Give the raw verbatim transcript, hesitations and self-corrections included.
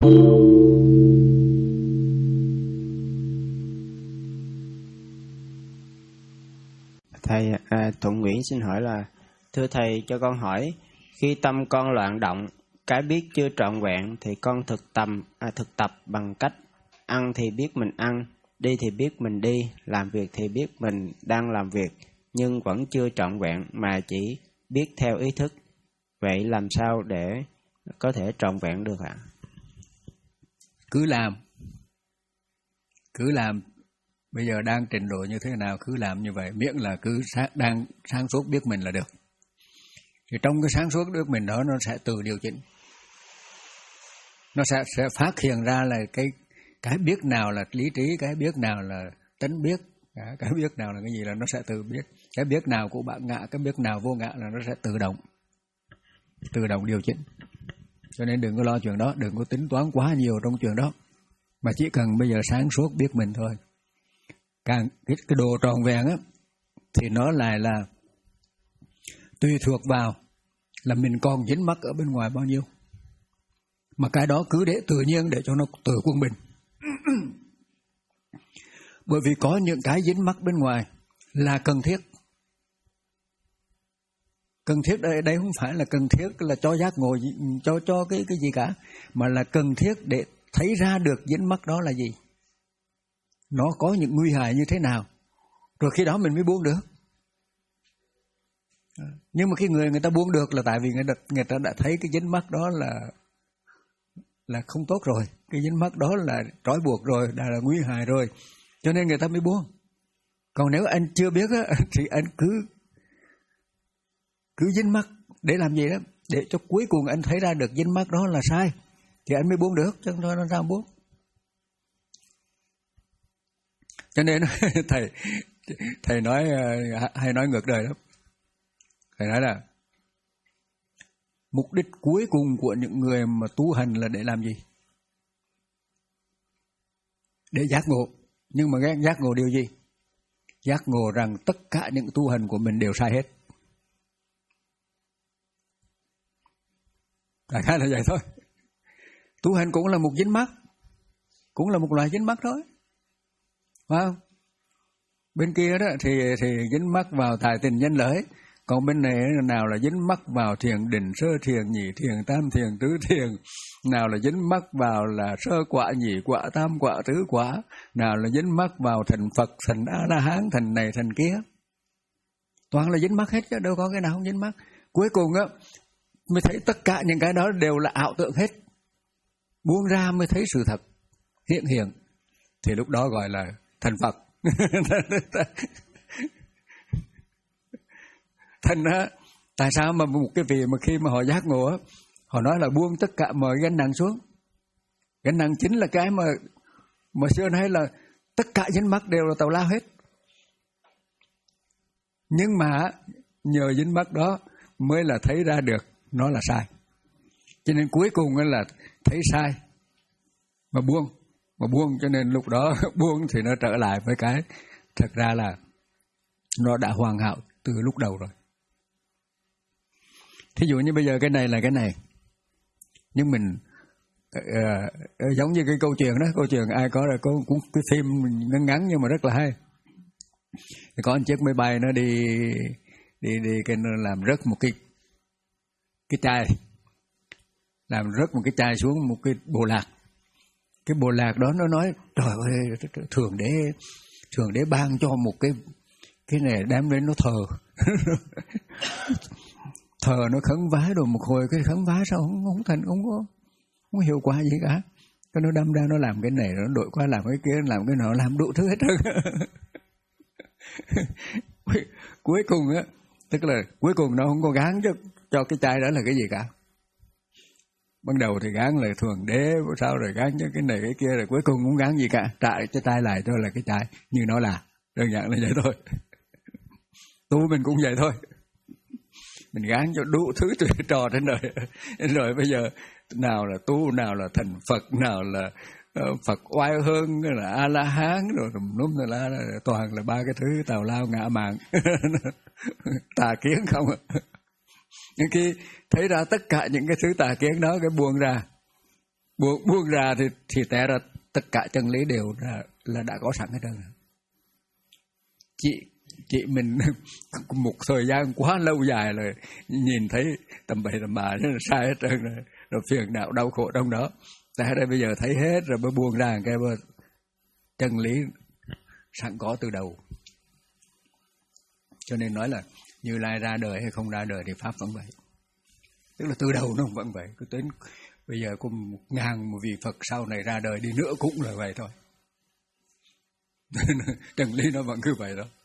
Thầy, à, Thuận Nguyễn xin hỏi là, thưa thầy cho con hỏi, khi tâm con loạn động, cái biết chưa trọn vẹn thì con thực tầm, à, thực tập bằng cách ăn thì biết mình ăn, đi thì biết mình đi, làm việc thì biết mình đang làm việc, nhưng vẫn chưa trọn vẹn mà chỉ biết theo ý thức. Vậy làm sao để có thể trọn vẹn được ạ? Cứ làm, cứ làm. Bây giờ đang trình độ như thế nào cứ làm như vậy, miễn là cứ sáng, đang sáng suốt biết mình là được. Thì trong cái sáng suốt biết mình đó nó sẽ tự điều chỉnh. Nó sẽ, sẽ phát hiện ra là cái cái biết nào là lý trí, cái biết nào là tánh biết, cái biết nào là cái gì là nó sẽ tự biết. Cái biết nào của bạn ngã, cái biết nào vô ngã là nó sẽ tự động, tự động điều chỉnh. Cho nên đừng có lo chuyện đó, đừng có tính toán quá nhiều trong chuyện đó, mà chỉ cần bây giờ sáng suốt biết mình thôi. Càng cái, cái đồ tròn vẹn á thì nó lại là tùy thuộc vào là mình còn dính mắc ở bên ngoài bao nhiêu, mà cái đó cứ để tự nhiên để cho nó tự quân bình. Bởi vì có những cái dính mắc bên ngoài là cần thiết. Cần thiết đây, đây không phải là cần thiết là cho giác ngộ, cho cho cái cái gì cả, mà là cần thiết để thấy ra được dính mắc đó là gì, nó có những nguy hại như thế nào, rồi khi đó mình mới buông được. Nhưng mà khi người người ta buông được là tại vì người ta, người ta đã thấy cái dính mắc đó là là không tốt rồi, cái dính mắc đó là trói buộc rồi, đã là nguy hại rồi, cho nên người ta mới buông. Còn nếu anh chưa biết á, thì anh cứ cứ dính mắc để làm gì đó, để cho cuối cùng anh thấy ra được dính mắc đó là sai thì anh mới buông được, chứ không nó sao buông. Cho nên thầy thầy nói hay nói ngược đời lắm. Thầy nói là mục đích cuối cùng của những người mà tu hành là để làm gì? Để giác ngộ. Nhưng mà giác ngộ điều gì? Giác ngộ rằng tất cả những tu hành của mình đều sai hết. Đại khái là vậy thôi. Tu hành cũng là một dính mắc, cũng là một loại dính mắc thôi, phải không? Bên kia đó thì thì dính mắc vào tài tình danh lợi, còn bên này nào là dính mắc vào thiền định sơ thiền, nhị thiền, tam thiền, tứ thiền, nào là dính mắc vào là sơ quả, nhị quả, tam quả, tứ quả, nào là dính mắc vào thành Phật, thành A La Hán, thành này thành kia, toàn là dính mắc hết chứ đâu có cái nào không dính mắc. Cuối cùng á mới thấy tất cả những cái đó đều là ảo tượng hết, buông ra mới thấy sự thật hiện hiện, thì lúc đó gọi là thành Phật. Thành á, tại sao mà một cái vị mà khi mà họ giác ngộ á, họ nói là buông tất cả mọi gánh nặng xuống. Gánh nặng chính là cái mà mà xưa nay là tất cả dính mắc đều là tào lao hết. Nhưng mà nhờ dính mắc đó mới là thấy ra được nó là sai. Cho nên cuối cùng là thấy sai mà buông, mà buông cho nên lúc đó buông thì nó trở lại với cái thật ra là nó đã hoàn hảo từ lúc đầu rồi. Thí dụ như bây giờ cái này là cái này, nhưng mình uh, giống như cái câu chuyện đó, câu chuyện ai có là có cũng cái phim ngắn ngắn nhưng mà rất là hay. Thì có một chiếc máy bay nó đi đi đi cái nó làm rớt một cái cái chai, làm rớt một cái chai xuống một cái bộ lạc. Cái bộ lạc đó nó nói trời ơi, thường đế thường đế ban cho một cái cái này đem lên nó thờ. Thờ nó khấn vái rồi một hồi cái khấn vái sao không, không thành, không có không có hiệu quả gì cả. Cái nó đâm ra nó làm cái này, nó đổi qua làm cái kia, làm cái nọ, làm đủ thứ hết trơn. Cuối cùng á, tức là cuối cùng nó không có gán cho cho cái chai đó là cái gì cả. Ban đầu thì gán là thường đế, sau rồi gán cho cái này cái kia, rồi cuối cùng không gán gì cả, trả cái chai lại cho là cái chai như nó là, đơn giản là vậy thôi. Tu mình cũng vậy thôi, mình gán cho đủ thứ trò trên đời. Rồi bây giờ nào là tu, nào là thành Phật, nào là Phật oai hơn, là A La Hán, rồi núm là, là toàn là ba cái thứ tào lao ngã mạn, tà kiến không à. Nhưng khi thấy ra tất cả những cái thứ tà kiến đó, cái buông ra buông, buông ra thì, thì té ra tất cả chân lý đều là, là đã có sẵn hết trơn. Chị chị mình một thời gian quá lâu dài rồi nhìn thấy tầm bậy tầm bạ nó sai hết trơn rồi, rồi phiền não đau khổ trong đó. Tại đây bây giờ thấy hết rồi mới buông ra cái chân lý sẵn có từ đầu. Cho nên nói là Như Lai ra đời hay không ra đời thì pháp vẫn vậy. Tức là từ đầu nó vẫn vậy. Cứ đến bây giờ có một ngàn một vị Phật sau này ra đời đi nữa cũng là vậy thôi. Chân lý nó vẫn cứ vậy đó.